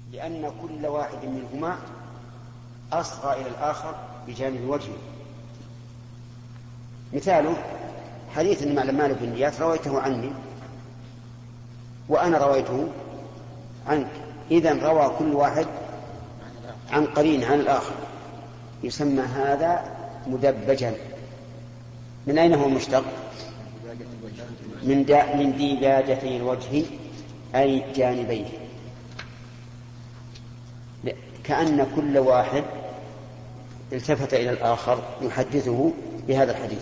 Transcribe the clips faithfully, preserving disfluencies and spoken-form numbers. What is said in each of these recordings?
لأن كل واحد منهما أصغى إلى الآخر بجانب وجهه. مثاله حديث إنما الأعمال بالنيات رويته عني وأنا رويته عنك، إذن روى كل واحد عن قرين عن الآخر، يسمى هذا مدبجا. من أين هو مشتق؟ من من ديباجتي الوجه أي جانبيه، كأن كل واحد التفت إلى الآخر يحدثه بهذا الحديث.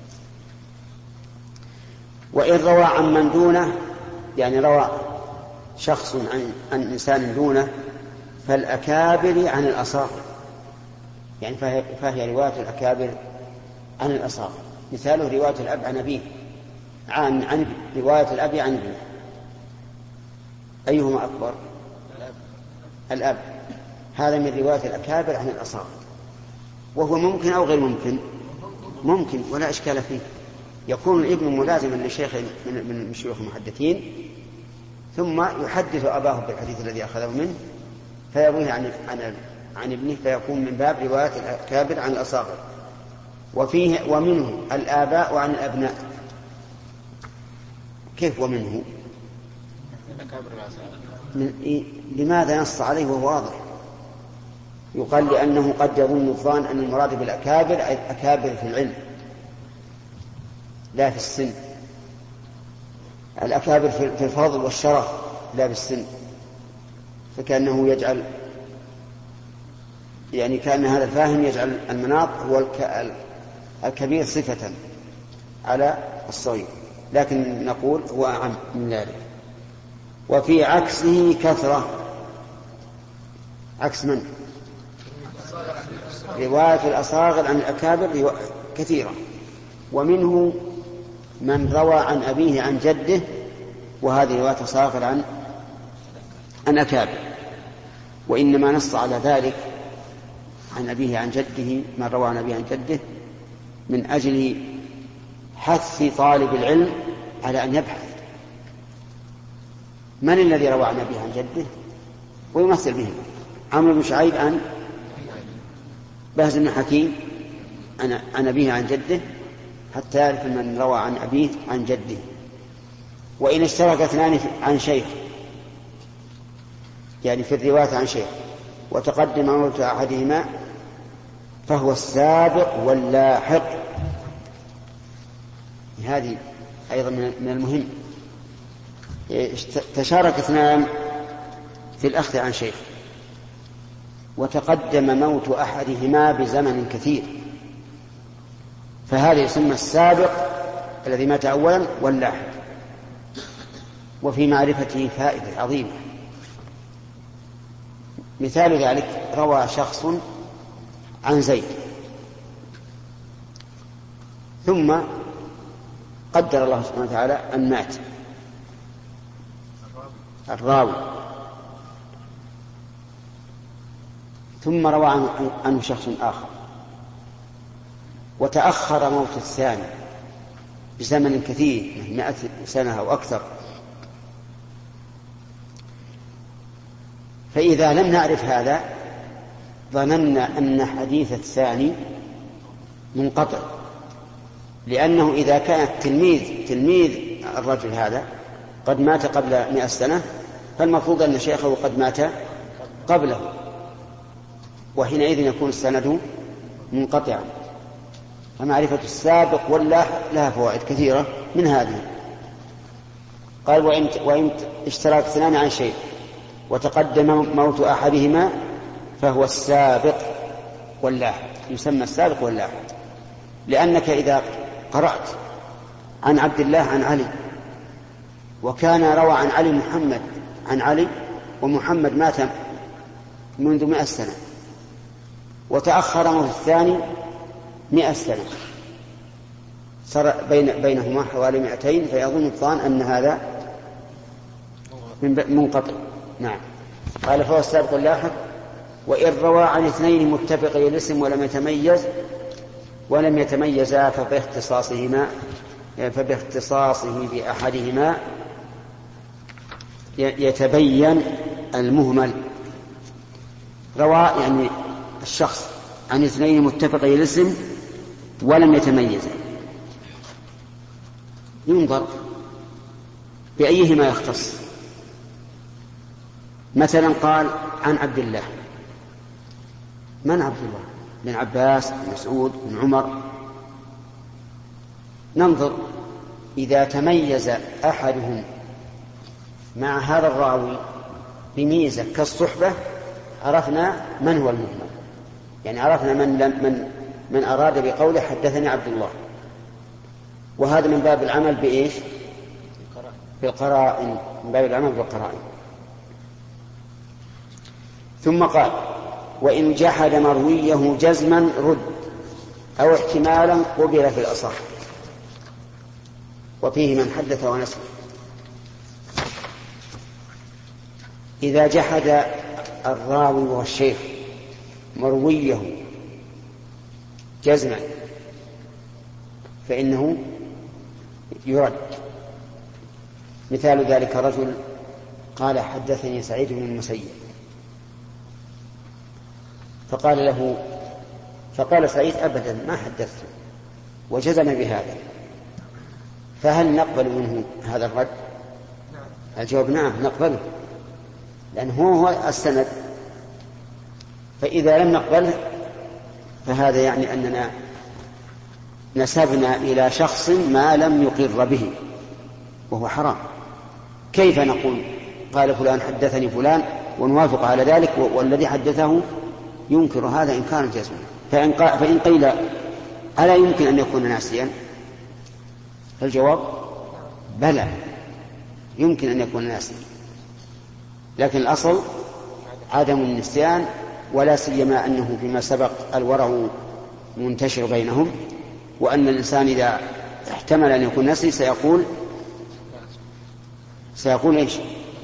وإن روى عن من دونه، يعني روى شخص عن, عن إنسان دونه، فالأكابر عن الأصاغر، يعني فهي, فهي رواية الأكابر عن الأصاغر. مثاله رواية الأب عن أبيه، عن, عن رواية الأب عن ابنه، أيهما أكبر؟ الأب. هذا من رواية الأكابر عن الأصاغر، وهو ممكن أو غير ممكن؟ ممكن ولا إشكال فيه. يكون الابن ملازما لشيخ من شيوخ المحدثين ثم يحدث أباه بالحديث الذي أخذه منه فيرويه عن, عن, عن ابنه، فيكون من باب رواية الأكابر عن الأصاغر. وفيه ومنه الآباء عن الأبناء. كيف ومنه؟ من إيه؟ لماذا نص عليه وهو واضح؟ يقال لأنه قد يظن الظان أن المراد بالأكابر أكابر في العلم لا في السن، الأكابر في الفضل والشرف لا في السن، فكأنه يجعل يعني كأن هذا الفاهم يجعل المناط هو الكبير صفة على الصغير، لكن نقول هو أعم من ذلك. وفي عكسه كثرة. عكس من؟ رواية الأصاغر عن الأكابر كثيرة. ومنه من روى عن أبيه عن جده، وهذه رواية أصاغر عن عن أكابر، وإنما نص على ذلك عن أبيه عن جده، من روى عن أبيه عن جده من أجل حث طالب العلم على أن يبحث من الذي روى عن أبيه عن جده ويمثل به. عمرو بن شعيب عن بهز بن حكيم عن أبيه عن جده، حتى يعرف من روى عن أبيه عن جده. وإن اشترك اثنان عن شيخ، يعني في الرواية عن شيخ، وتقدم موت أحدهما فهو السابق واللاحق. هذه أيضا من المهم. تشارك اثنان في الأخذ عن شيخ وتقدم موت أحدهما بزمن كثير، فهذا يسمى السابق الذي مات أولا واللاحق. وفي معرفته فائدة عظيمة. مثال ذلك روى شخص عن زيد ثم قدر الله سبحانه وتعالى أن مات الراوي، ثم روى عنه شخص آخر وتأخر موت الثاني بزمن كثير، مئة سنة أو أكثر. فإذا لم نعرف هذا ظننا أن حديث الثاني منقطع، لأنه إذا كان التلميذ تلميذ الرجل هذا قد مات قبل مئة سنة، فالمفروض أن شيخه قد مات قبله، وحينئذ يكون السند منقطعا. فمعرفة السابق واللاحق لها فوائد كثيرة من هذه. قال وإن, وإن اشترك اثنان عن شيء وتقدم موت أحدهما فهو السابق واللاحق، يسمى السابق واللاحق. لأنك إذا قرأت عن عبد الله عن علي وكان روى عن علي محمد عن علي، ومحمد مات منذ مئة سنة وتأخر موت الثاني مئة سنة، صار بين بينهما حوالي مئتين، فيظن الظان أن هذا منقطع. نعم. قال فهو السابق اللاحق. وإن روى عن اثنين متفقي الاسم ولم يتميز ولم يتميزا فباختصاصهما فباختصاصه بأحدهما يتبين المهمل روى يعني الشخص عن اثنين متفقي الاسم ولم يتميزا، ينظر بأيهما يختص. مثلا قال عن عبد الله، من عبد الله؟ بن عباس، بن مسعود، بن عمر. ننظر إذا تميز أحدهم مع هذا الراوي بميزة كالصحبة عرفنا من هو المهمل، يعني عرفنا من, من, من أراد بقوله حدثني عبد الله. وهذا من باب العمل بإيش؟ بالقرائن، من باب العمل بالقرائن. ثم قال وإن جحد مرويه جزما رد أو احتمالا قبل في الأصح. وفيه من حدث ونسب. إذا جحد الراوي والشيخ مرويه جزما فإنه يرد. مثال ذلك رجل قال حدثني سعيد بن المسيب، فقال له فقال سعيد أبدا ما حدثته وجزم بهذا، فهل نقبل منه هذا الرد؟ الجواب نعم نقبله، لأنه هو السند. فإذا لم نقبله فهذا يعني أننا نسبنا إلى شخص ما لم يقر به وهو حرام. كيف نقول قال فلان حدثني فلان ونوافق على ذلك والذي حدثه ينكر هذا إنكارا جازما؟ فإن, فإن قيل ألا يمكن أن يكون ناسيا؟ فالجواب بلى يمكن أن يكون ناسيا، لكن الأصل عدم النسيان، ولا سيما أنه فيما سبق الورع منتشر بينهم، وأن الإنسان إذا احتمل أن يكون ناسي سيقول سيقول إيش؟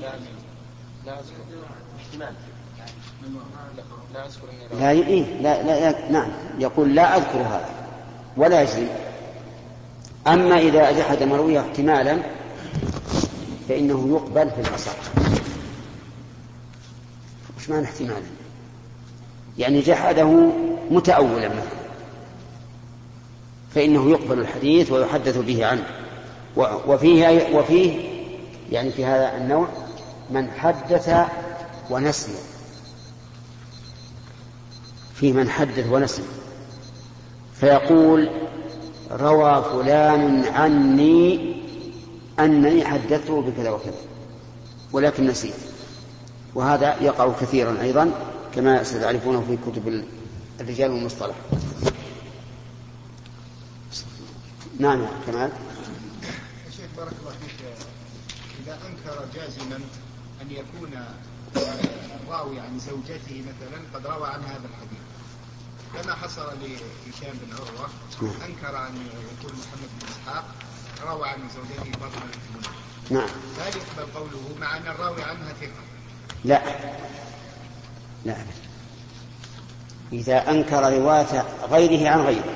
لا إيه لا لا نعم يقول لا أذكر هذا ولا يجزم. أما إذا جحد مرويه احتمالا فإنه يقبل في الأصح. وش معنى احتمالا؟ يعني جحده متأولا مثلا، فإنه يقبل الحديث ويحدث به عنه. وفيه وفيه يعني في هذا النوع من حدث ونسي، في من حدث ونسي فيقول روى فلان عني أنني حدثته بكذا وكذا ولكن نسيت. وهذا يقع كثيرا أيضا كما ستعرفونه في كتب الرجال والمصطلح. نعم كمال. شيخ بارك الله فيك، إذا أنكر جازما أن يكون الراوي عن زوجته مثلا قد روى عن هذا الحديث، كما حصل لهشام بن عروة أنكر أن يكون محمد بن إسحاق روى عن زوجته فاطمة بنت منذر، نعم هل يقبل قوله مع أن الراوي عنها ثقة؟ لا لا إذا أنكر رواية غيره عن غيره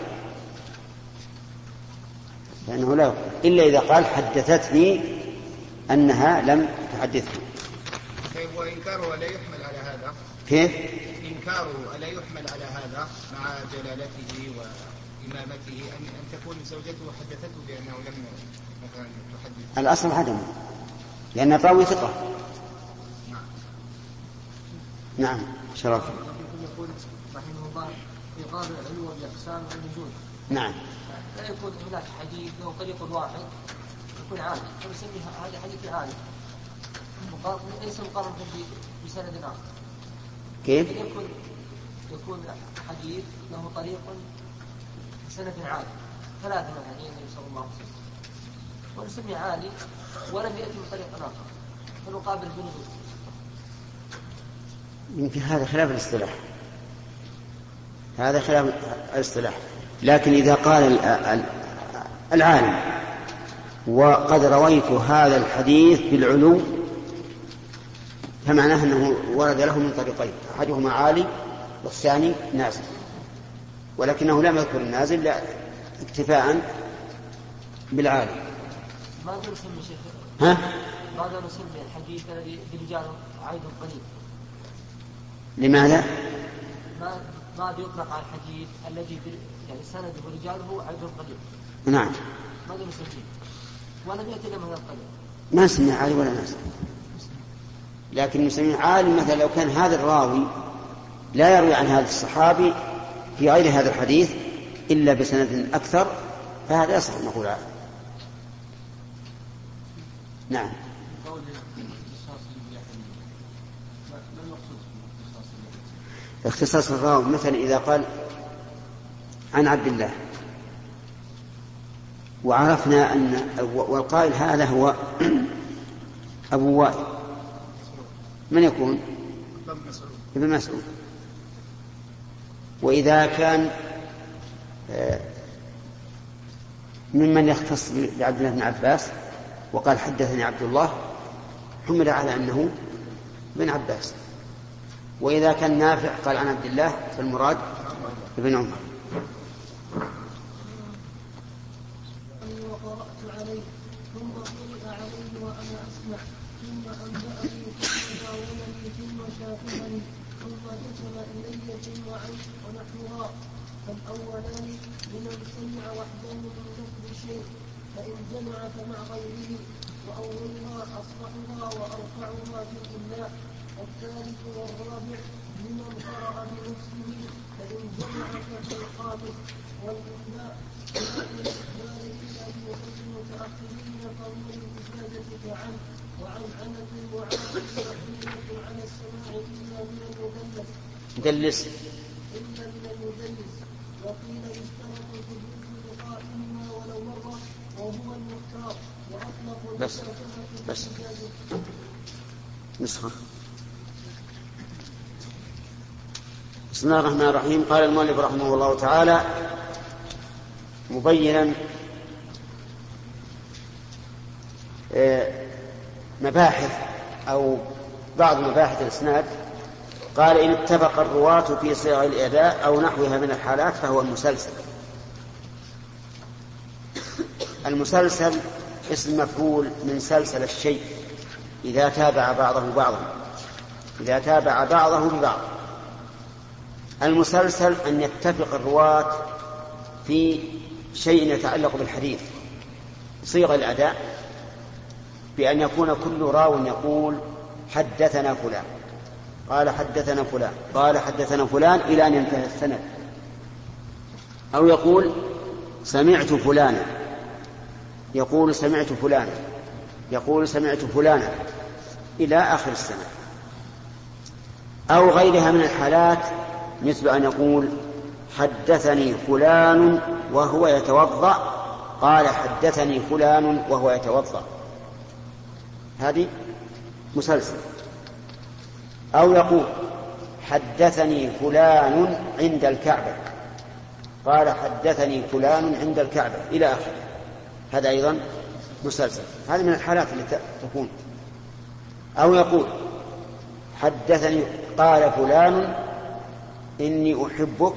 فإنه لا يقبل، إلا إذا قال حدثتني أنها لم تحدثني. وإنكاره لا يحمل على هذا. كيف؟ إنكاره لا يحمل على هذا مع جلالته وإمامته أن أن تكون زوجته حدثته بأنه لم مثلا تحدث. الأصل عدمه لأن الراوي ثقة. نعم. نعم شرف. يقول رحمه الله في قابل العلو والإحسان والنزول. نعم. لا يكون هناك حديث له طريق واحد يكون عالي، فنسمي هذا حديث عالي ليس مقارنة بسند آخر. كيف؟ يكون يكون حديث له طريق سند عالي ثلاثة مثلا النبي صلى الله عليه وسلم ونسمي عالي ولم يأتي من طريق آخر فنقابل بنزول. يمكن هذا خلاف الاصطلاح، هذا خلاف الاصطلاح. لكن إذا قال العالم وقد رويت هذا الحديث بالعلو فمعناه أنه ورد له من طريقين، أحدهما عالي والثاني نازل، ولكنه لم يذكر النازل لا اكتفاء بالعالي. ماذا نسمي شيخ؟ ها؟ ماذا نسمي الحديث الذي برجال عيد قليل؟ لماذا؟ ما ما بيطلق على الحديث الذي يعني سنده ورجاله عدد قليل. نعم. ما قال مسلمين ولا بيأتي إلا من القليل. ما سمع عالي ولا ناس، لكن مسلمين عالم مثلا لو كان هذا الراوي لا يروي عن هذا الصحابي في غير هذا الحديث إلا بسند أكثر فهذا يصح نقول عنه. نعم. اختصاص الراوي مثلا إذا قال عن عبد الله وعرفنا أن والقائل هذا هو أبو وائل، من يكون؟ ابن مسعود. وإذا كان ممن يختص بعبد الله بن عباس وقال حدثني عبد الله حمل على أنه بن عباس. وإذا كان نافع قال عن عبد الله فالمراد ابن عمر. وقرأت عليه ثم قرئ عليه وأنا أسمع ثم أنبأني ثم داولني ثم شافعني ثم كتب إلي ثم عيش ونحوها. فالأولان لمن سمع وحده من لفظ شيء فإن جمع فمع غيره وأولها أصحها وأرفعها في الإملاء. الثالث والرابع لمن قرأ بنفسه فإن جمع ففي الخامس. والإملاء لكن الإخبار إلا بوحي المتأخرين قول الإجازة كعن وعن عنة وعن وحيلة على السماع إلا من المدلس مدلس إلا من المدلس. وقيل اشترط الحدوث لقائهما ولو مرة وهو المختار وأطلق بس بس نسخة. بسم الله الرحمن الرحيم. قال المؤلف رحمه الله تعالى مبينا مباحث أو بعض مباحث الإسناد. قال إن اتفق الرواة في صيغ الأداء أو نحوها من الحالات فهو المسلسل. المسلسل اسم مفعول من سلسل الشيء إذا تابع بعضه بعضا إذا تابع بعضه ببعض. المسلسل أن يتفق الرواة في شيء يتعلق بالحديث صيغ الأداء بأن يكون كل راو يقول حدثنا فلان قال حدثنا فلان قال حدثنا فلان إلى أن ينتهي السند، أو يقول سمعت فلانا يقول سمعت فلانا يقول سمعت فلانا إلى آخر السند، أو غيرها من الحالات مثل أن يقول حدثني فلان وهو يتوضأ قال حدثني فلان وهو يتوضأ، هذه مسلسل. أو يقول حدثني فلان عند الكعبة قال حدثني فلان عند الكعبة إلى آخره، هذا أيضا مسلسل. هذه من الحالات التي تكون. أو يقول حدثني قال فلان إني أحبك،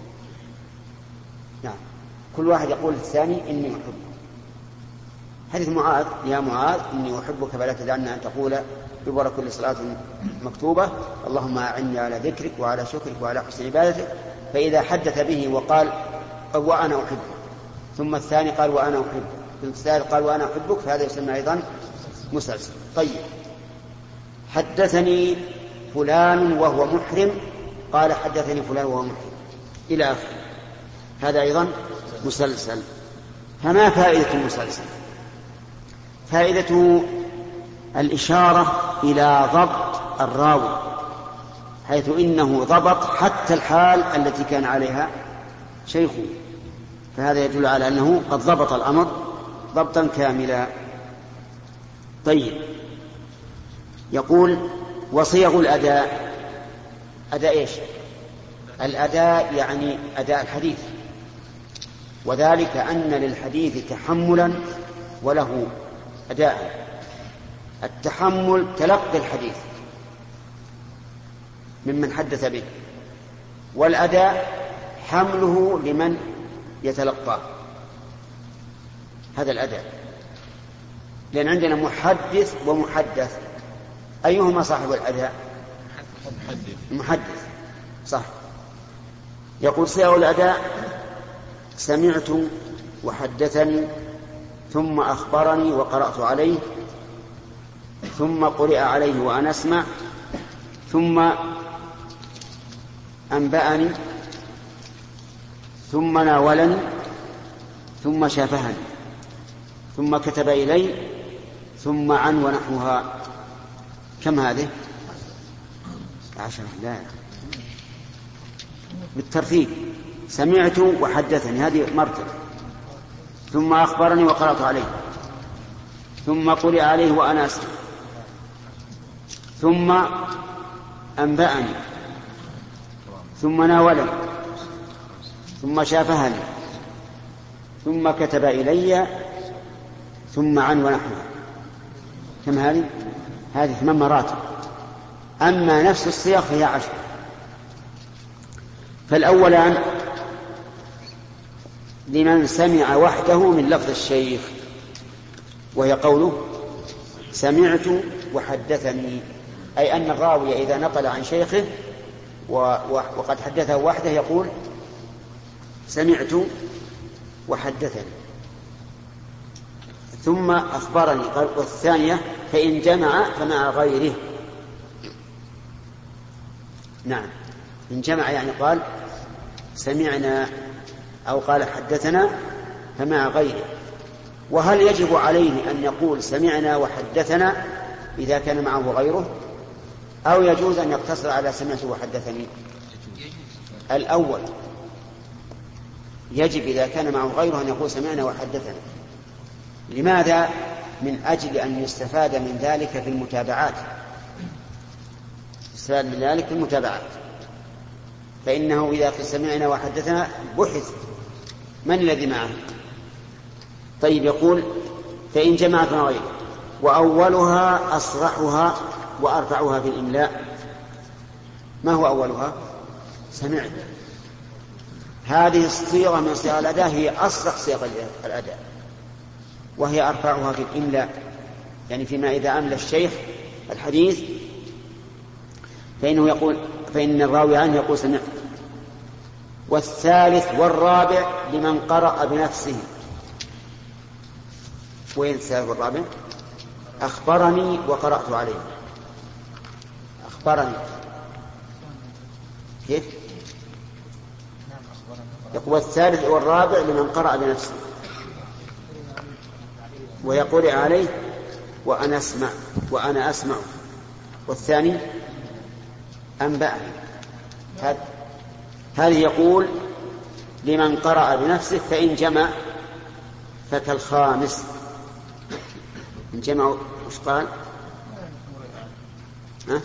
نعم كل واحد يقول الثاني إني أحبك. حديث معاذ يا معاذ إني أحبك فلا تدعنا أن تقول دبر كل صلاة مكتوبة اللهم أعني على ذكرك وعلى شكرك وعلى حسن عبادتك. فإذا حدث به وقال وأنا أحبك ثم الثاني قال وأنا أحبك ثم الثالث قال وأنا أحبك فهذا يسمى أيضا مسلسل. طيب حدثني فلان وهو محرم قال حدثني فلان وهو محرم إلى آخره، هذا أيضا مسلسل. فما فائدة المسلسل؟ فائدته الإشارة إلى ضبط الراوي حيث إنه ضبط حتى الحال التي كان عليها شيخه، فهذا يدل على أنه قد ضبط الأمر ضبطا كاملا. طيب يقول وصيغ الأداء. أداء إيش؟ الأداء يعني أداء الحديث، وذلك أن للحديث تحملا وله أداء. التحمل تلقي الحديث ممن حدث به، والأداء حمله لمن يتلقاه، هذا الأداء. لأن عندنا محدث ومحدث، أيهما صاحب الأداء؟ المحدث صح. يقول صيغ الأداء: سمعت وحدثني ثم أخبرني وقرأت عليه ثم قرئ عليه وأنا أسمع ثم أنبأني ثم ناولني ثم شافهني ثم كتب إلي ثم عن ونحوها. كم هذه؟ عشرة. لا بالترتيب: سمعت وحدثني هذه مرتبة، ثم أخبرني وقرأت عليه ثم قرئ عليه وأنا أسمع ثم أنبأني ثم ناولني ثم شافهني ثم كتب إلي ثم عن ونحوها. كم هذه؟ هذه ثمان مراتب. أما نفس الصيغ فهي عشر. فالأولان لمن سمع وحده من لفظ الشيخ، وهي قوله: سمعت وحدثني، أي أن الراوي إذا نقل عن شيخه وقد حدثه وحده يقول: سمعت وحدثني ثم أخبرني. والثانية: فإن جمع فمع غيره. نعم، إن جمع يعني قال سمعنا أو قال حدثنا فمع غيره. وهل يجب عليه أن يقول سمعنا وحدثنا إذا كان معه غيره، أو يجوز أن يقتصر على سمعت وحدثني؟ الأول يجب إذا كان معه غيره أن يقول سمعنا وحدثنا. لماذا؟ من أجل أن يستفاد من ذلك في المتابعات، يستفاد من ذلك في المتابعات. فإنه إذا سمعنا وحدثنا بحث من الذي معه. طيب، يقول: فإن جمعت مع غيره. وأولها أصرحها وأرفعها في الإملاء. ما هو أولها؟ سمعت. هذه الصيغة من صيغ الأداء هي أصرح صيغ الأداء، وهي أرفعها في الإملاء، يعني فيما إذا أملى الشيخ الحديث فإنه يقول فإن الراوي عنه يقول سمعت. والثالث والرابع لمن قرأ بنفسه. وين الثالث والرابع؟ أخبرني وقرأت عليه. أخبرني كيف؟ يقول والثالث والرابع لمن قرأ بنفسه ويقول عليه وأنا أسمع وأنا أسمع. والثاني أنبأني. هذه يقول لمن قرأ بنفسه. فإن جمع فكالخامس. إن جمع وش قال؟ ها؟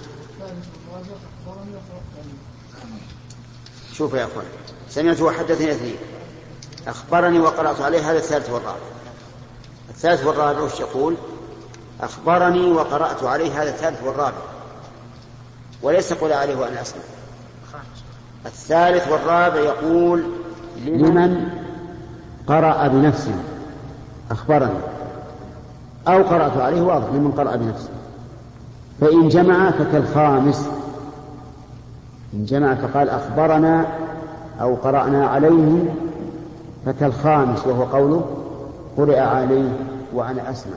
شوف يا أخوان، سمعت وحدثني اثنين، أخبرني وقرأت عليه، هذا الثالث والرابع. الثالث والرابع وش يقول؟ أخبرني وقرأت عليه، هذا الثالث والرابع، وليس قل عليه وأنا أسمع. الثالث والرابع يقول لمن قرأ بنفسه أخبرني، أو قرأت عليه، واضح لمن قرأ بنفسه. فإن جمع فكالخامس. إن جمع فقال أخبرنا أو قرأنا عليه فكالخامس، وهو قوله قرئ عليه وأنا أسمع.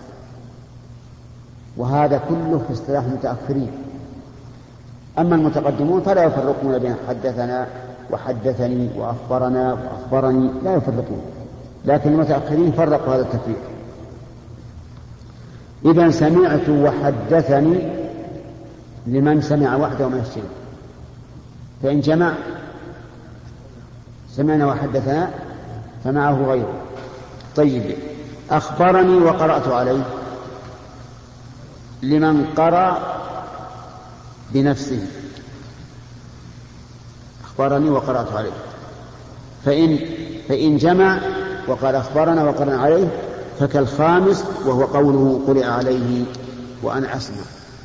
وهذا كله في اصطلاح المتأخرين. أما المتقدمون فلا يفرقون بين حدثنا وحدثني وأخبرنا وأخبرني، لا يفرقون. لكن المتأخرين فرقوا هذا التفريق. إذن سمعت وحدثني لمن سمع وحده من الشيء. فإن جمع سمعنا وحدثنا فمعه غيره. طيب، أخبرني وقرأت عليه لمن قرأ بنفسه. أخبرني وقرأت عليه. فإن, فإن جمع وقال أخبرنا وقرأنا عليه فكالخامس، وهو قوله قرئ عليه وأنا أسمع.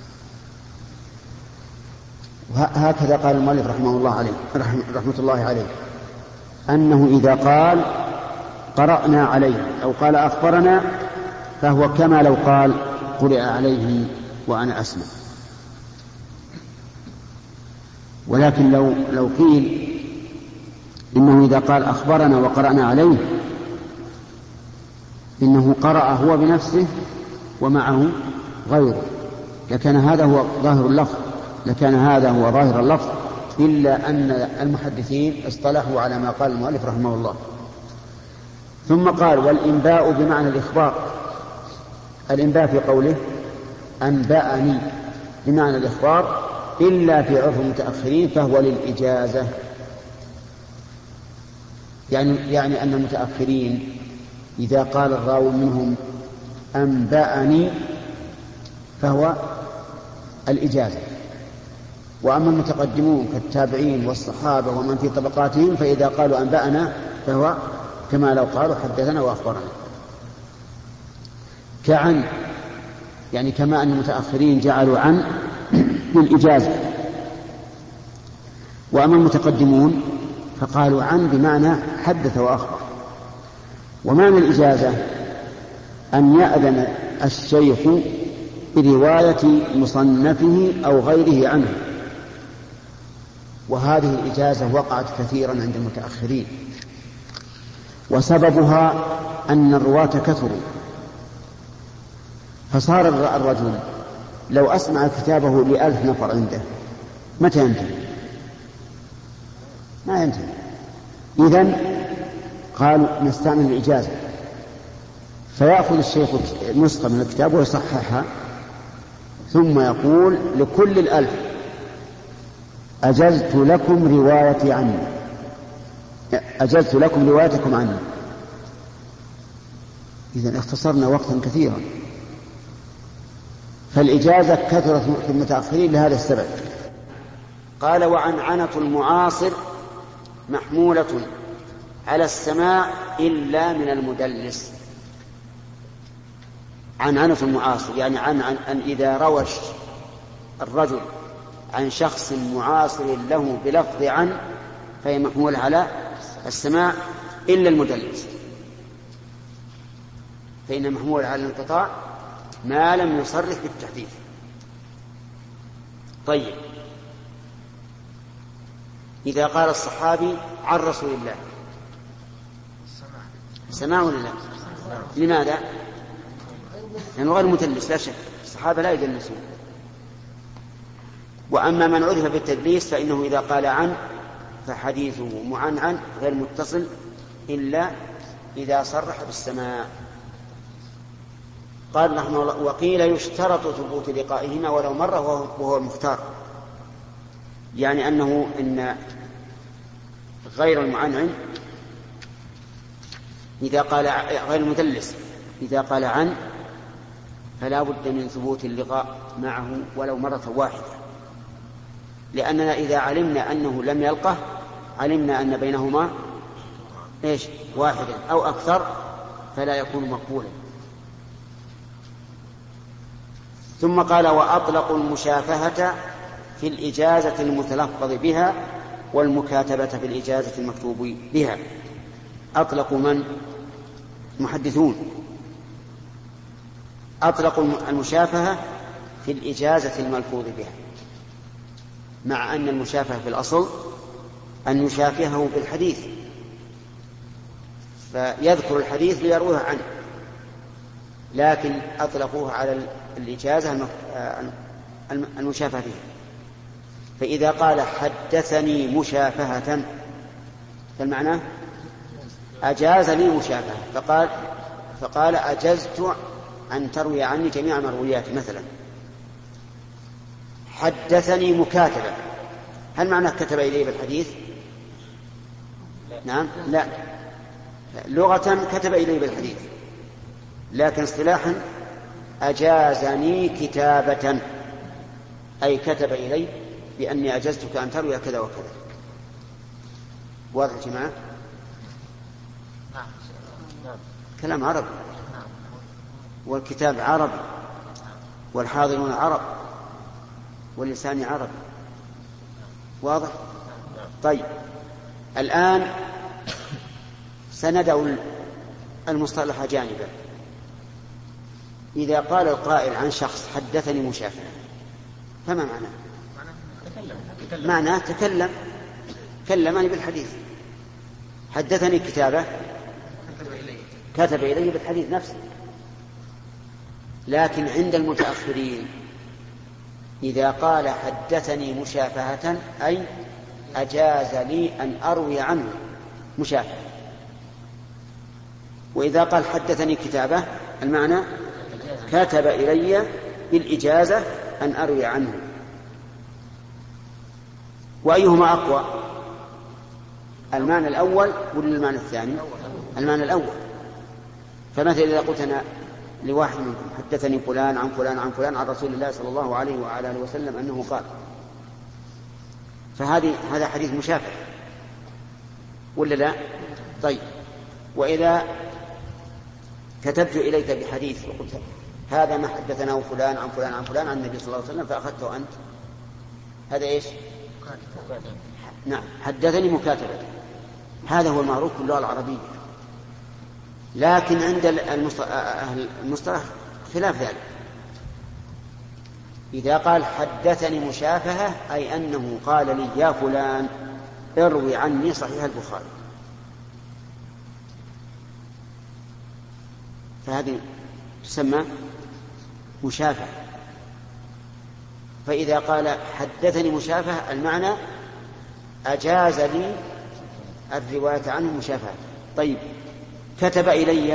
هكذا قال المؤلف رحمه الله عليه رحمة الله عليه، أنه إذا قال قرأنا عليه أو قال أخبرنا فهو كما لو قال قرئ عليه وأنا أسمع. ولكن لو لو قيل إنه إذا قال أخبرنا وقرأنا عليه إنه قرأ هو بنفسه ومعه غيره لكان هذا هو ظاهر اللفظ لكان هذا هو ظاهر اللفظ، إلا أن المحدثين اصطلحوا على ما قال المؤلف رحمه الله. ثم قال: والإنباء بمعنى الإخبار. الإنباء في قوله أنبأني بمعنى الإخبار، إلا في عرف المتأخرين فهو للإجازة. يعني يعني أن المتأخرين إذا قال الراوي منهم أنبأني فهو الإجازة، وأما المتقدمون كالتابعين والصحابة ومن في طبقاتهم فإذا قالوا أنبأنا فهو كما لو قالوا حدثنا وأخبرنا. كعن، يعني كما أن المتأخرين جعلوا عن للإجازة، وأما المتقدمون فقالوا عن بمعنى حدث وأخبر. ومعنى الإجازة أن يأذن الشيخ برواية مصنفه أو غيره عنه، وهذه الإجازة وقعت كثيرا عند المتأخرين، وسببها أن الرواة كثروا، فصار الرجل لو أسمع كتابه لألف نفر عنده متى ينتهي؟ ما ينتهي. إذن قالوا نستعمل الإجازة، فيأخذ الشيخ نسخة من الكتاب ويصححها ثم يقول لكل الألف أجزت لكم روايتي عني، أجزت لكم روايتكم عني. إذن اختصرنا وقتا كثيرا. فالإجازة كثرت في المتأخرين لهذا السبب. قال: وعنعنة المعاصر محمولة على السماع إلا من المدلس. عنعنة المعاصر يعني عن عن أن إذا روى الرجل عن شخص معاصر له بلفظ عن فهي محمولة على السماع إلا المدلس، فإن محمول على الانقطاع ما لم يصرح بالتحديث. طيب، إذا قال الصحابي عن رسول الله سماع ولا لا؟ لماذا؟ لأنه غير مدلس لا شك، الصحابة لا يدلسون. وأما من عرف بالتدليس فإنه إذا قال عن فحديثه معنعن غير متصل إلا إذا صرح بالسماع. قال رحمه الله: وقيل يشترط ثبوت لقائهما ولو مرة وهو المختار، يعني أنه إن غير المعنعن إذا قال غير المدلس إذا قال عن فلا بد من ثبوت اللقاء معه ولو مرة واحدة، لأننا إذا علمنا أنه لم يلقه علمنا أن بينهما إيش واحدا أو أكثر فلا يكون مقبولا. ثم قال: وأطلقوا المشافهة في الإجازة المتلفظ بها والمكاتبة في الإجازة المكتوب بها. أطلقوا من؟ محدثون أطلقوا المشافهة في الإجازة الملفوظ بها، مع أن المشافهة في الأصل أن يشافهه بالحديث فيذكر الحديث ليروه عنه، لكن أطلقوه على الإجازة المشافهة فيها. فإذا قال حدثني مشافهة فالمعنى أجاز لي مشافهة، فقال فقال أجزت أن تروي عني جميع مروياتي مثلا. حدثني مكاتبة، هل معنى كتب إليه بالحديث؟ نعم لا، لغة كتب إليه بالحديث، لكن اصطلاحا أجازني كتابة أي كتب إلي بأني أجزتك أن تروي كذا وكذا. واضح يا جماعة؟ كلام عربي والكتاب عربي والحاضرون عرب واللسان عربي. واضح؟ طيب، الآن سندع المصطلح جانبا. إذا قال القائل عن شخص حدثني مشافهة فما معناه؟ معناه تكلم كلمني بالحديث. حدثني كتابة كتب إلي بالحديث نفسه. لكن عند المتأخرين إذا قال حدثني مشافهة أي أجاز لي أن أروي عنه مشافهة. وإذا قال حدثني كتابة المعنى كتب إلي بالإجازة أن أروي عنه. وأيهما أقوى، المعنى الأول ولا المعنى الثاني؟ المعنى الأول. فمثلا إذا قلت أنا لواحد منكم حدثني فلان عن فلان عن فلان عن رسول الله صلى الله عليه وعلى آله وسلم أنه قال، فهذه هذا حديث مشافه ولا لا؟ طيب، وإذا كتبت إليك بحديث وقلت هذا ما حدثناه فلان عن فلان عن فلان عن النبي صلى الله عليه وسلم فأخذته أنت، هذا إيش؟ نعم، حدثني مكاتبة. هذا هو المعروف في اللغة العربية. لكن عند أهل المصطلح خلاف ذلك. إذا قال حدثني مشافهة أي أنه قال لي يا فلان اروي عني صحيح البخاري، فهذه تسمى مشافهة. فإذا قال حدثني مشافهة المعنى أجاز لي الرواية عنه مشافهة. طيب، كتب إلي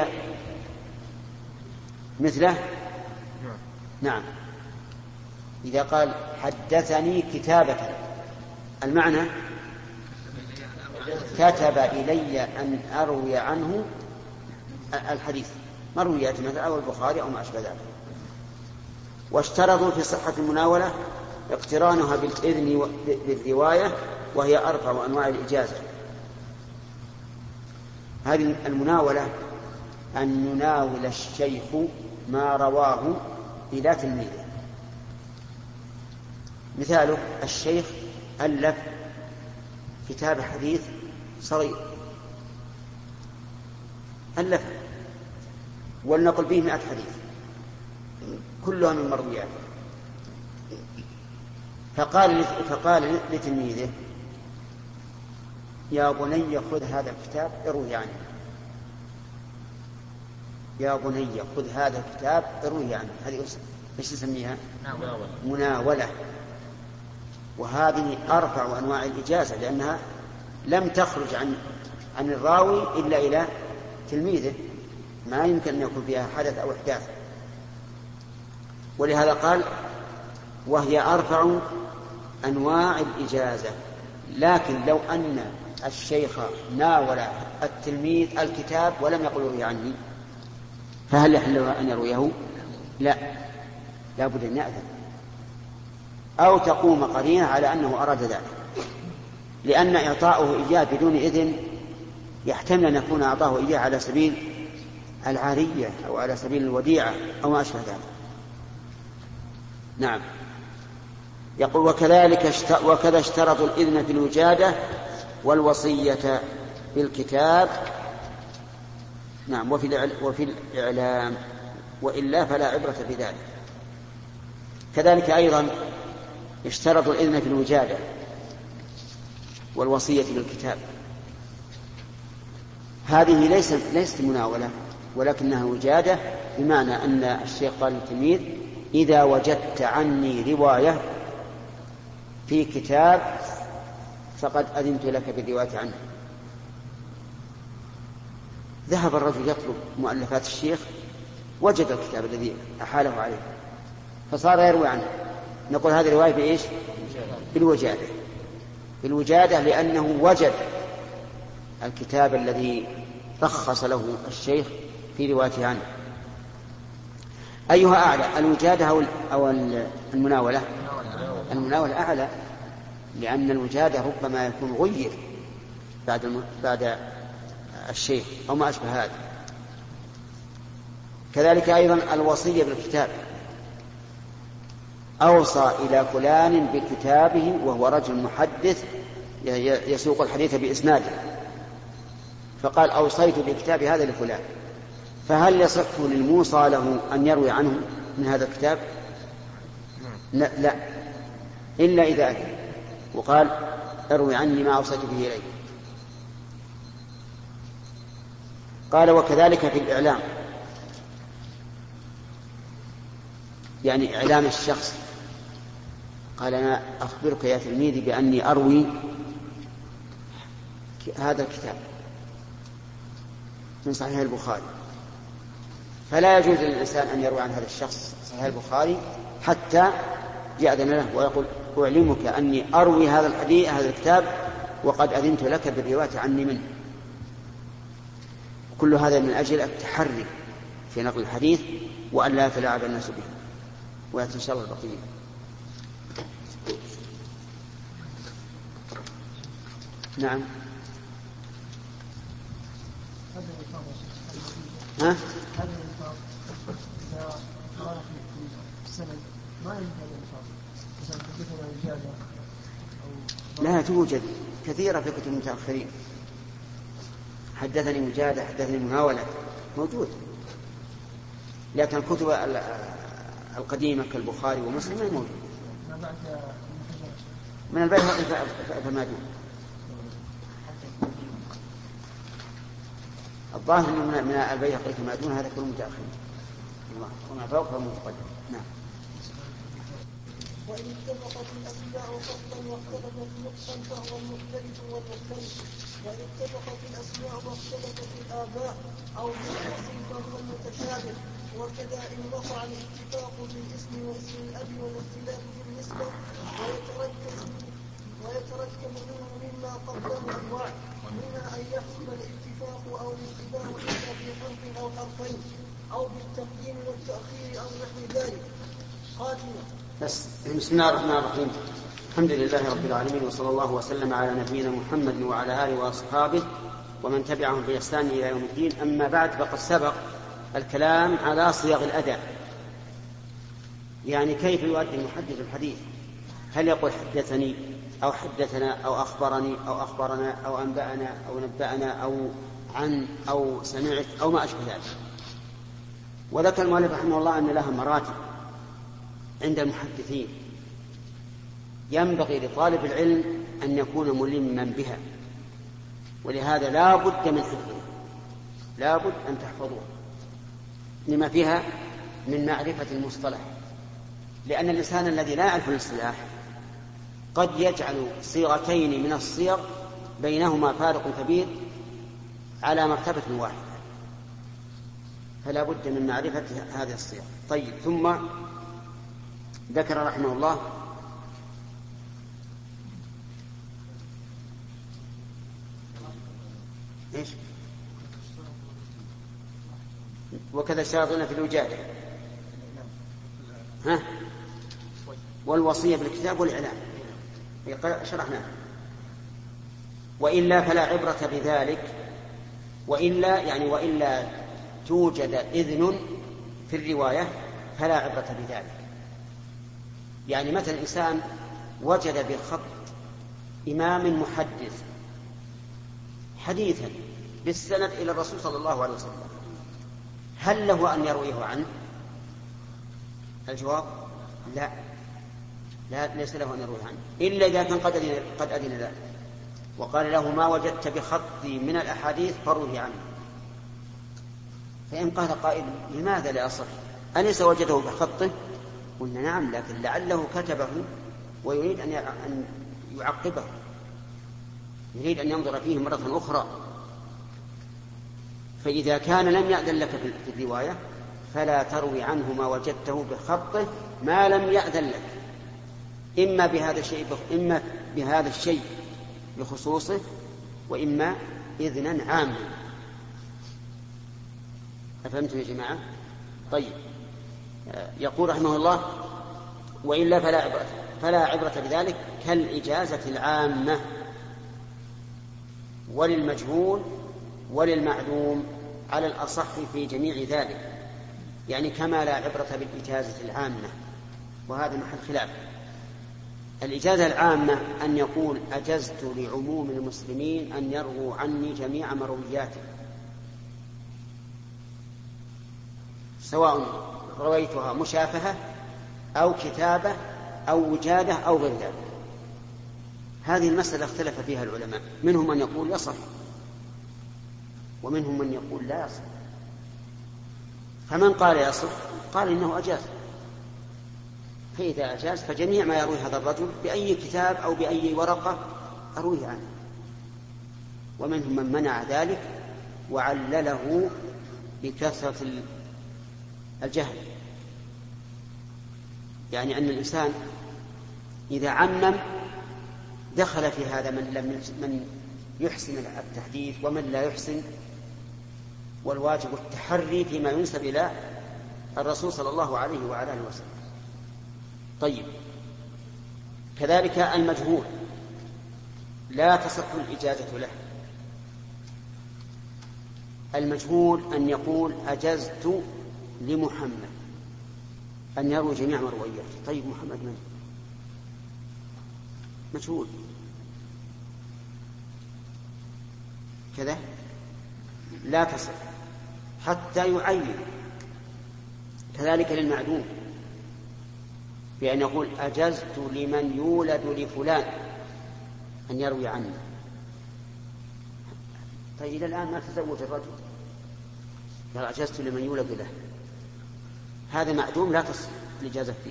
مثله؟ نعم. إذا قال حدثني كتابة المعنى كتب إلي أن أروي عنه الحديث مرويات مثلا أو البخاري أو ما أشبه ذلك. واشترطوا في صحة المناولة اقترانها بالإذن بالرواية وهي أرفع أنواع الإجازة. هذه المناولة أن يناول الشيخ ما رواه إلى تلميذه. مثاله الشيخ ألف كتاب حديث صغير ألف ولنقل به مئة حديث كلها من مروياته، فقال فقال لتلميذه يا بني خذ هذا الكتاب اروي عنه، يا بني خذ هذا الكتاب اروي عنه. هذه ايش نسميها؟ مناولة. وهذه أرفع أنواع الإجازة لأنها لم تخرج عن عن الراوي إلا إلى تلميذه، ما يمكن أن يكون فيها حدث أو إحداث. ولهذا قال وهي أرفع أنواع الإجازة. لكن لو أن الشيخ ناول التلميذ الكتاب ولم يقل روي عني فهل يحل أن يرويه؟ لا، لا بد أن يأذن أو تقوم قرينة على أنه أراد ذلك، لأن إعطاؤه إياه بدون إذن يحتمل أن يكون أعطاه إياه على سبيل العارية أو على سبيل الوديعة أو ما أشبه ذلك. نعم. يقول وكذلك وكذا اشترطوا الإذن في الوجادة والوصية بالكتاب. نعم. وفي وفي الإعلام وإلا فلا عبرة بذلك. كذلك أيضا اشترطوا الإذن في الوجادة والوصية بالكتاب. هذه ليست ليست مناولة ولكنها وجادة، بمعنى أن الشيخ قال للتلميذ إذا وجدت عني رواية في كتاب فقد أذنت لك بالرواية عنه. ذهب الرجل يطلب مؤلفات الشيخ وجد الكتاب الذي أحاله عليه فصار يروي عنه. نقول هذه رواية بإيش؟ بالوجادة. بالوجادة لأنه وجد الكتاب الذي رخص له الشيخ في روايته عنه. أيها أعلى، الوجادة أو المناولة؟ المناولة أعلى، لأن الوجادة ربما يكون غير بعد بعد الشيخ أو ما أشبه هذا. كذلك أيضا الوصية بالكتاب. أوصى إلى فلان بكتابه وهو رجل محدث يسوق الحديث بإسناده، فقال أوصيت بكتاب هذا لفلان، فهل يصح للموصى له أن يروي عنه من هذا الكتاب؟ لا, لا. إلا إذا أذن. وقال اروي عني ما أوصيت به إليك. قال وكذلك في الإعلام، يعني إعلام الشخص، قال أنا أخبرك يا تلميذي بأني أروي هذا الكتاب من صحيح البخاري، فلا يجوز للإنسان أن يروي عن هذا الشخص صحيح البخاري حتى يأذن له ويقول أعلمك أني أروي هذا الحديث هذا الكتاب وقد أذنت لك بالرواية عني منه. كل هذا من أجل التحري في نقل الحديث وأن لا يتلاعب الناس به. ويأتي إن شاء الله البقية. نعم. ها؟ هذا الإنفاق إذا قال في السند ما ينفع الإنفاق مثلا حدثنا رجالة أو لا توجد كثيرة في كتب المتأخرين. حدثني مجادة حدثني مناولة موجود، لكن الكتب القديمة كالبخاري ومسلم ما موجود. ما بعد من البيهقي فما دون. الظاهر من البيهقي فما دون هذا كله متأخر وما فوق فهو متقدم. نعم. وإن اتفقت الأسماء فصلا واختلفت نقصا فهو المختلف والمختلف، وإن اتفقت الأسماء واختلفت الآباء أو بالنقص فهو المتشابه. وكذا إن وقع الاتفاق في الاسم واسم الأب والاختلاف في النسبة ويتركز ويتركب منه مما قبله أنواع، منها أن يحصل الاتفاق أو الانتباه إلا في حرف أو حرفين أو بالتقديم والتأخير أو نحو ذلك. خاتمة. بس بسم الله الرحمن الرحيم. الحمد لله رب العالمين وصلى الله وسلم على نبينا محمد وعلى آله وأصحابه ومن تبعهم بإحسان إلى يوم الدين. أما بعد، فقد سبق الكلام على صيغ الأداء، يعني كيف يؤدي المحدث الحديث، هل يقول حدثني أو حدثنا أو أخبرني أو أخبرنا أو أنبأنا أو نبأنا أو عن أو سمعت أو ما أشبه ذلك. وذكر المؤلف رحمه الله أن لها مراتب عند المحدثين، ينبغي لطالب العلم أن يكون ملما بها، ولهذا لا بد من حفظها، لا بد أن تحفظوها لما فيها من معرفة المصطلح، لأن الإنسان الذي لا يعرف الاصطلاح قد يجعل صيغتين من الصيغ بينهما فارق كبير على مرتبة واحدة، فلا بد من معرفة هذه الصيغ. طيب، ثم ذكر رحمه الله إيش؟ وكذا اشترطنا في الوجادة ها؟ والوصية بالكتاب والإعلام شرحناه. وإلا فلا عبرة بذلك، وإلا يعني وإلا توجد إذن في الرواية فلا عبرة بذلك. يعني مثلا إنسان وجد بخط إمام محدث حديثا بالسند إلى الرسول صلى الله عليه وسلم، هل له أن يرويه عنه؟ الجواب لا، لا ليس له أن يرويه عنه إلا إذا كان قد أذن, قد أذن ذلك وقال له ما وجدت بخطي من الأحاديث فروه عنه. فإن قال قائل لماذا لا أصح؟ أليس وجده بخطه؟ قلنا نعم، لكن لعله كتبه ويريد أن يعقبه، يريد أن ينظر فيه مرة أخرى. فإذا كان لم يأذن لك في الرواية فلا تروي عنه ما وجدته بخطه ما لم يأذن لك، إما بهذا الشيء إما بهذا الشيء بخصوصه، وإما إذنا عاما. أفهمتم يا جماعة؟ طيب، يقول رحمه الله وإلا فلا عبرة, فلا عبرة بذلك كالإجازة العامة وللمجهول وللمعلوم على الأصح في جميع ذلك، يعني كما لا عبرة بالإجازة العامة، وهذا محل خلاف. الإجازة العامة أن يقول أجزت لعموم المسلمين أن يرووا عني جميع مروياتي، سواء رويتها مشافهة أو كتابة أو وجادة أو غير ذلك. هذه المسألة اختلف فيها العلماء، منهم من يقول يصح ومنهم من يقول لا يصح. فمن قال يصح قال إنه أجاز، فإذا أجاز فجميع ما يروي هذا الرجل بأي كتاب أو بأي ورقة أرويه عنه. ومنهم من منع ذلك وعلله بكثرة الجهل، يعني أن الإنسان إذا عمم دخل في هذا من لم من يحسن التحديث ومن لا يحسن، والواجب التحري فيما ينسب إلى الرسول صلى الله عليه وعلى آله وسلم. طيب، كذلك المجهول لا تصح الإجازة له. المجهول أن يقول أجزت لمحمد أن يروي جميع مروياته. طيب محمد من؟ مجهول كذا لا تصح حتى يعين. كذلك للمعدوم بأن يقول أجزت لمن يولد لفلان أن يروي عنه. طيب إلى الآن ما تزوج الرجل، قال أجزت لمن يولد له، هذا معدوم لا تصح الإجازة فيه.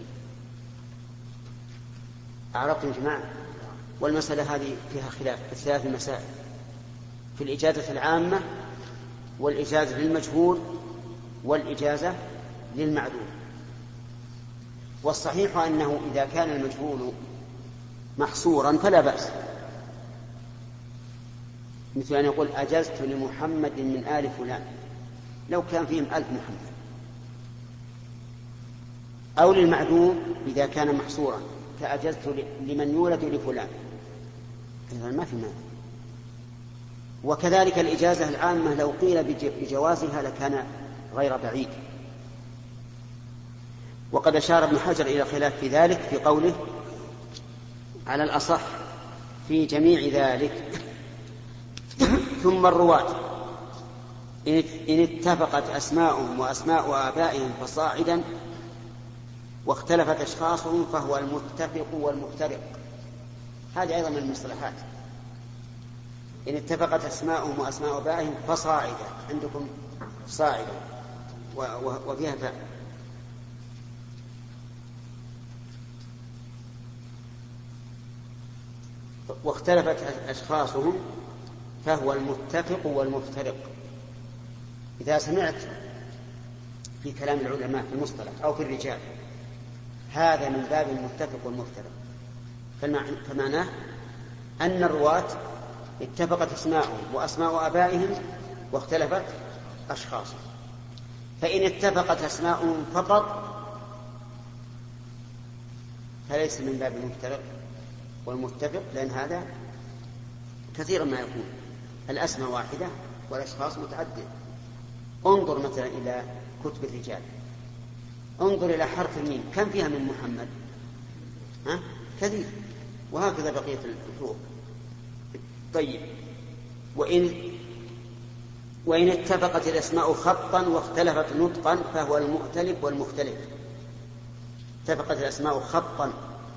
أعرفتم يا جماعة؟ والمسألة هذه فيها خلاف في ثلاث مسائل: في الإجازة العامة، والإجازة للمجهول، والإجازة للمعدوم. والصحيح أنه إذا كان المجهول محصورا فلا بأس، مثل أن يقول أجزت لمحمد من آل فلان لو كان فيهم ألف محمد، أو للمعدوم إذا كان محصورا كأجزت لمن يولد لفلان، إذا ما في مانع. وكذلك الإجازة العامة لو قيل بجوازها لكان غير بعيد. وقد أشار ابن حجر إلى خلاف في ذلك في قوله على الأصح في جميع ذلك. ثم الرواة إن اتفقت أسماؤهم وأسماء آبائهم فصاعدا واختلفت أشخاصهم فهو المتفق والمفترق. هذه أيضا من المصطلحات. إن اتفقت أسماؤهم وأسماء آبائهم فصاعدا، عندكم صاعدا وفيها فاء. واختلفت أشخاصهم فهو المتفق والمفترق. إذا سمعت في كلام العلماء في المصطلح أو في الرجال هذا من باب المتفق والمفترق، فمعناه أن الرواة اتفقت أسماءهم وأسماء آبائهم واختلفت أشخاصهم. فإن اتفقت أسماءهم فقط فليس من باب المفترق والمتفق، لأن هذا كثيرا ما يكون الأسماء واحدة والأشخاص متعددة. انظر مثلا إلى كتب الرجال، انظر إلى حرف الميم كم فيها من محمد؟ ها؟ كثير. وهكذا بقية الحروف. طيب، وإن وإن اتفقت الأسماء خطا واختلفت نطقا فهو المؤتلف والمختلف. اتفقت الأسماء خطا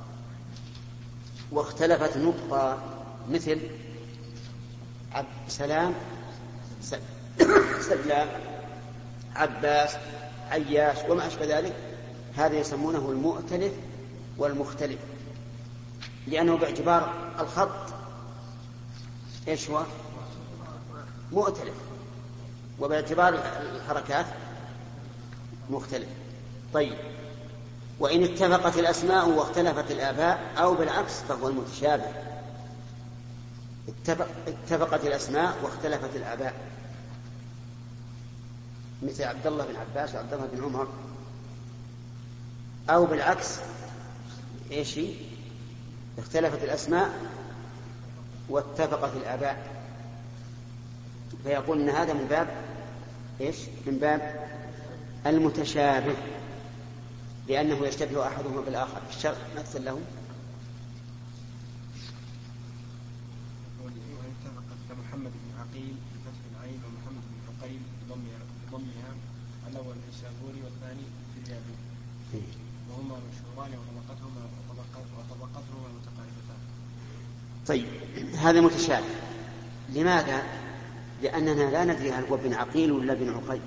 واختلفت نطقا، مثل عبد سلام سلام، عباس، عياش وما أشبه ذلك، هذا يسمونه المؤتلف والمختلف، لأنه باعتبار الخط إيش هو؟ مؤتلف، وباعتبار الحركات مختلف. طيب، وإن اتفقت الأسماء واختلفت الآباء أو بالعكس فهو المتشابه. اتفقت الأسماء واختلفت الآباء، مثل عبد الله بن عباس وعبد الله بن عمر، أو بالعكس إيش؟ اختلفت الأسماء واتفقت الآباء، فيقول إن هذا من باب إيش؟ من باب المتشابه، لأنه يشتبه أحدهما بالآخر. الشرع مثل له محمد بن عقيل بفتح العين ومحمد بن عقيل بضمها، الأول النيسابوري والثاني في الجابر، وهما مشهوران وطبقتهما وطبقتهما متقاربتان. طيب هذا متشابه. لماذا؟ لأننا لا ندري هل هو بن عقيل ولا بن عقيل،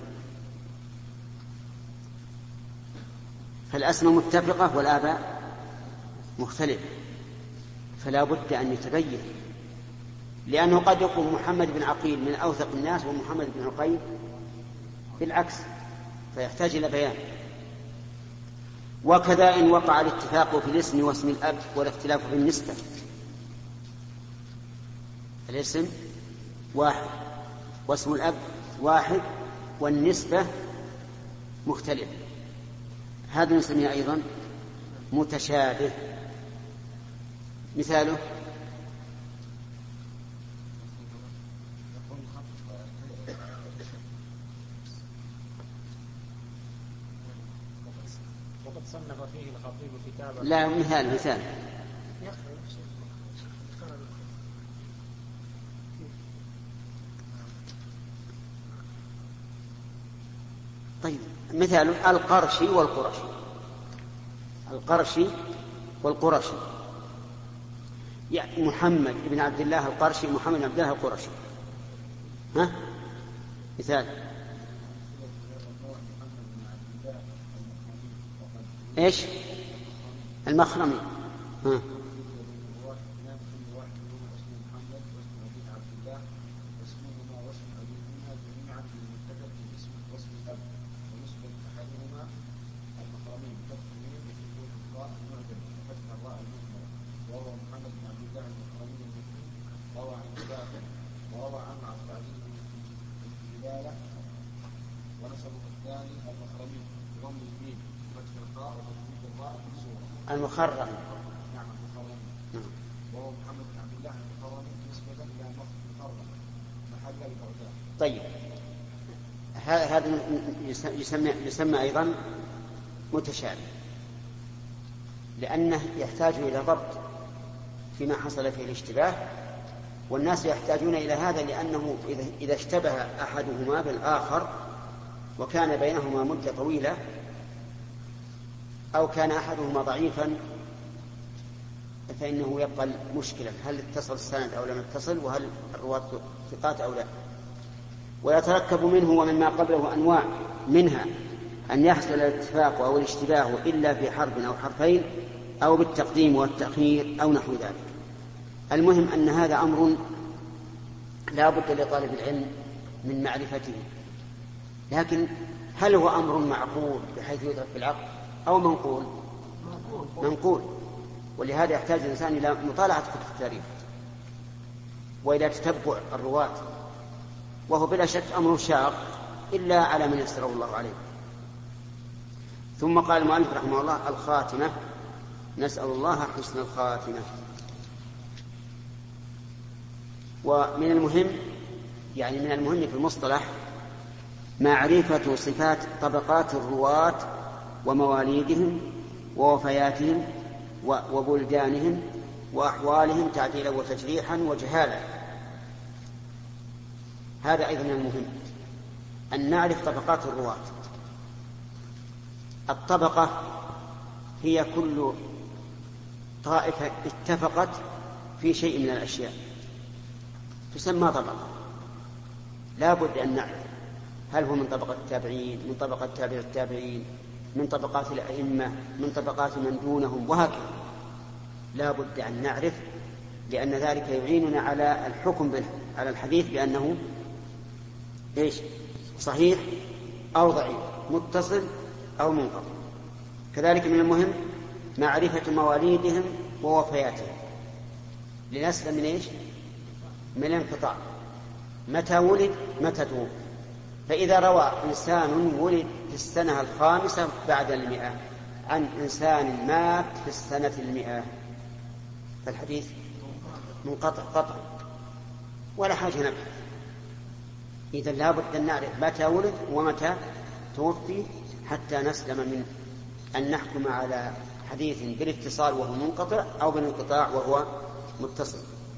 فالأسماء متفقة والآباء مختلفة، فلا بد أن يتبين، لأنه قد يكون محمد بن عقيل من أوثق الناس ومحمد بن عقيل بالعكس، فيحتاج إلى بيان. وكذا إن وقع الاتفاق في الاسم واسم الأب والاختلاف في النسبة، الاسم واحد واسم الأب واحد والنسبة مختلفة، هذا نسميه أيضا متشابه. مثاله وقد صنف فيه الخطيب كتابا. لا مثال مثال طيب مثال القرشي والقرشي، القرشي والقرشي، يعني محمد بن عبد الله القرشي محمد بن عبد الله القرشي. ها مثال ايش؟ المخرمي. ها المخرم. نعم المخرم. وهو محمد بن عبد الله المخرم نسبة إلى مخرم محل ببغداد. طيب هذا يسمى يسمى أيضا متشابه، لأنه يحتاج إلى ضبط فيما حصل فيه الاشتباه، والناس يحتاجون إلى هذا، لأنه إذا اشتبه أحدهما بالآخر وكان بينهما مدة طويلة أو كان أحدهما ضعيفا فإنه يبقى مشكلة، هل اتصل السند أو لم يتصل، وهل الرواة ثقات أو لا. ويتركب منه ومما قبله أنواع، منها أن يحصل الاتفاق أو الاشتباه إلا في حرف أو حرفين أو بالتقديم والتأخير أو نحو ذلك. المهم أن هذا أمر لا بد لطالب العلم من معرفته، لكن هل هو أمر معقول بحيث يدرك بالعقل أو منقول؟ منقول. ولهذا يحتاج الإنسان إلى مطالعة كتب التاريخ وإلى تتبع الرواة، وهو بلا شك أمر شاق إلا على من يسره الله عليه. ثم قال المؤلف رحمه الله الخاتمة، نسأل الله حسن الخاتمة. ومن المهم يعني من المهم في المصطلح معرفة صفات طبقات الرواة ومواليدهم ووفياتهم وبلدانهم وأحوالهم تعديلا وتجريحا وجهالا. هذا أيضا من المهم أن نعرف طبقات الرواة. الطبقة هي كل طائفة اتفقت في شيء من الأشياء تسمى طبقة. لا بد أن نعرف هل هو من طبقة التابعين، من طبقة تابع التابعين، من طبقات الأئمة، من طبقات من دونهم، وهكذا. لا بد أن نعرف، لأن ذلك يعيننا على الحكم على الحديث بأنه إيش؟ صحيح أو ضعيف، متصل أو منقطع. كذلك من المهم معرفة مواليدهم ووفياتهم لنسلم من إيش؟ من الانقطاع. متى ولد متى توفي. فإذا روى إنسان ولد في السنة الخامسة بعد المئة عن إنسان مات في السنة المئة فالحديث منقطع قطع ولا حاجة نبحث. إذن لا بد أن نعرف متى ولد ومتى توفي حتى نسلم من أن نحكم على حديث بالاتصال وهو منقطع أو بالانقطاع وهو متصل.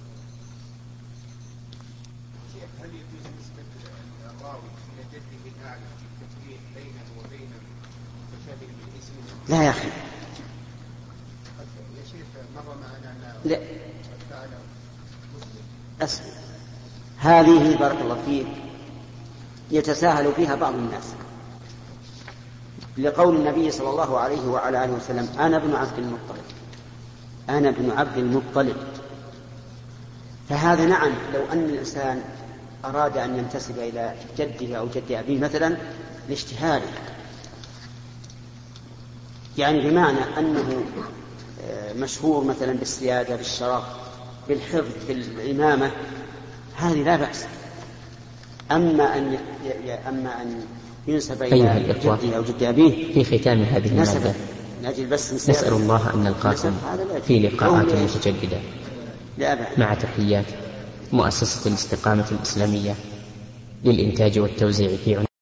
هل يجوز نسبة الراوي إلى جده الأعلى في التفريق بينه وبين المتشابه بالاسم؟ لا يا أخي. يا شيخ مر معنا لا. أسلم. هذه بارك الله فيك يتساهل فيها بعض الناس، لقول النبي صلى الله عليه وعلى آله وسلم: أنا ابن عبد المطلب، أنا ابن عبد المطلب. فهذا نعم لو أن الإنسان أراد أن ينتسب إلى جده أو جد أبيه مثلا لاشتهاره، يعني بمعنى أنه مشهور مثلا بالسيادة، بالشرف، بالحفظ، بالإمامة، هذه لا بأس. أما أن أما أن ينسب إلى جده أو جد أبيه في ختام هذه المادة نسأل الله أن نلقاكم في لقاءات متجددة مع تحيات مؤسسة الاستقامة الإسلامية للإنتاج والتوزيع في